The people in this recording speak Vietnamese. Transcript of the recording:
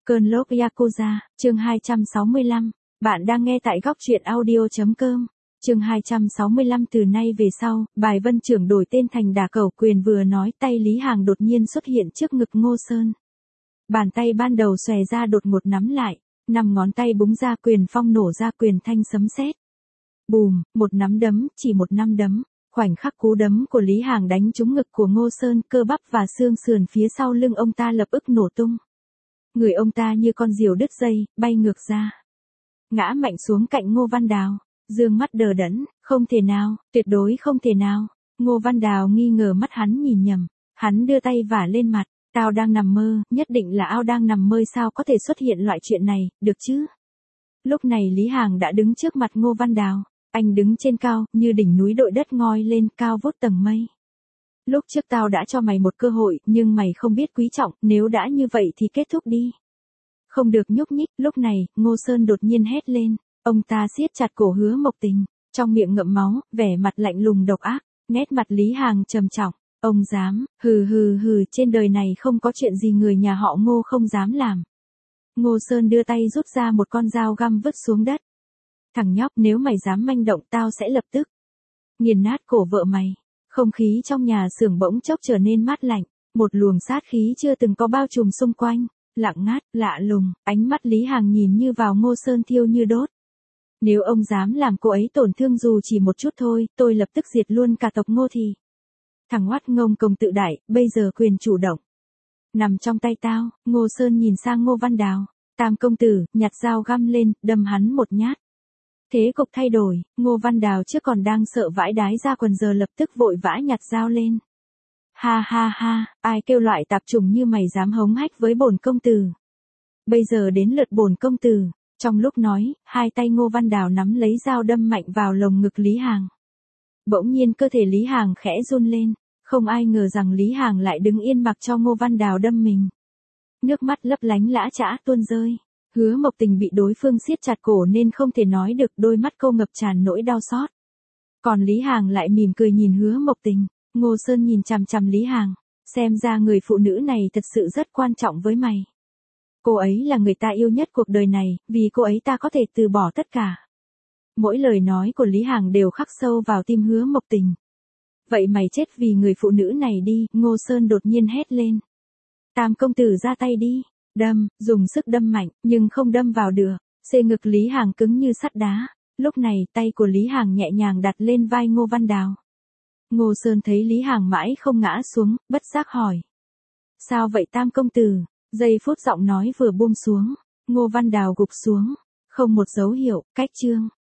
Cơn lốc Yakuza, chương 265. Bạn đang nghe tại góc truyện audio.com. Chương 265. Từ nay về sau, bài Vân Trưởng đổi tên thành Đả Cẩu Quyền vừa nói, tay Lý Hàng đột nhiên xuất hiện trước ngực Ngô Sơn. Bàn tay ban đầu xòe ra đột ngột nắm lại, 5 ngón tay búng ra, quyền phong nổ ra, quyền thanh sấm sét. Bùm, một nắm đấm, chỉ một nắm đấm. Khoảnh khắc cú đấm của Lý Hàng đánh trúng ngực của Ngô Sơn, cơ bắp và xương sườn phía sau lưng ông ta lập tức nổ tung. Người ông ta như con diều đứt dây, bay ngược ra. Ngã mạnh xuống cạnh Ngô Văn Đào, dương mắt đờ đẫn, không thể nào, tuyệt đối không thể nào. Ngô Văn Đào nghi ngờ mắt hắn nhìn nhầm, hắn đưa tay vả lên mặt, tao đang nằm mơ, nhất định là ao đang nằm mơ, sao có thể xuất hiện loại chuyện này, được chứ? Lúc này Lý Hàng đã đứng trước mặt Ngô Văn Đào, anh đứng trên cao, như đỉnh núi đội đất ngoi lên, cao vút tầng mây. Lúc trước tao đã cho mày một cơ hội, nhưng mày không biết quý trọng, nếu đã như vậy thì kết thúc đi. Không được nhúc nhích. Lúc này, Ngô Sơn đột nhiên hét lên, ông ta siết chặt cổ Hứa Mộc Tình, trong miệng ngậm máu, vẻ mặt lạnh lùng độc ác, nét mặt Lý Hàng trầm trọng, ông dám, hừ hừ hừ, trên đời này không có chuyện gì người nhà họ Ngô không dám làm. Ngô Sơn đưa tay rút ra một con dao găm vứt xuống đất. Thằng nhóc, nếu mày dám manh động tao sẽ lập tức nghiền nát cổ vợ mày. Không khí trong nhà xưởng bỗng chốc trở nên mát lạnh, một luồng sát khí chưa từng có bao trùm xung quanh, lặng ngắt, lạ lùng, ánh mắt Lý Hàng nhìn như vào Ngô Sơn thiêu như đốt. Nếu ông dám làm cô ấy tổn thương dù chỉ một chút thôi, tôi lập tức diệt luôn cả tộc Ngô thì. Thằng hoắt ngông công tự đại, bây giờ quyền chủ động nằm trong tay tao. Ngô Sơn nhìn sang Ngô Văn Đào, Tam công tử, nhặt dao găm lên, đâm hắn một nhát. Thế cục thay đổi, Ngô Văn Đào trước còn đang sợ vãi đái ra quần, giờ lập tức vội vã nhặt dao lên. Ha ha ha, ai kêu loại tạp chủng như mày dám hống hách với bổn công tử. Bây giờ đến lượt bổn công tử. Trong lúc nói, hai tay Ngô Văn Đào nắm lấy dao đâm mạnh vào lồng ngực Lý Hàng. Bỗng nhiên cơ thể Lý Hàng khẽ run lên, không ai ngờ rằng Lý Hàng lại đứng yên mặc cho Ngô Văn Đào đâm mình. Nước mắt lấp lánh lã chã tuôn rơi. Hứa Mộc Tình bị đối phương siết chặt cổ nên không thể nói được, đôi mắt cô ngập tràn nỗi đau xót. Còn Lý Hàng lại mỉm cười nhìn Hứa Mộc Tình. Ngô Sơn nhìn chằm chằm Lý Hàng, xem ra người phụ nữ này thật sự rất quan trọng với mày. Cô ấy là người ta yêu nhất cuộc đời này, vì cô ấy ta có thể từ bỏ tất cả. Mỗi lời nói của Lý Hàng đều khắc sâu vào tim Hứa Mộc Tình. Vậy mày chết vì người phụ nữ này đi. Ngô Sơn đột nhiên hét lên. Tam công tử ra tay đi. Đâm, dùng sức đâm mạnh, nhưng không đâm vào được. Xê ngực Lý Hàng cứng như sắt đá. Lúc này, tay của Lý Hàng nhẹ nhàng đặt lên vai Ngô Văn Đào. Ngô Sơn thấy Lý Hàng mãi không ngã xuống, bất giác hỏi. Sao vậy Tam công tử? Giây phút giọng nói vừa buông xuống, Ngô Văn Đào gục xuống. Không một dấu hiệu, cách chương.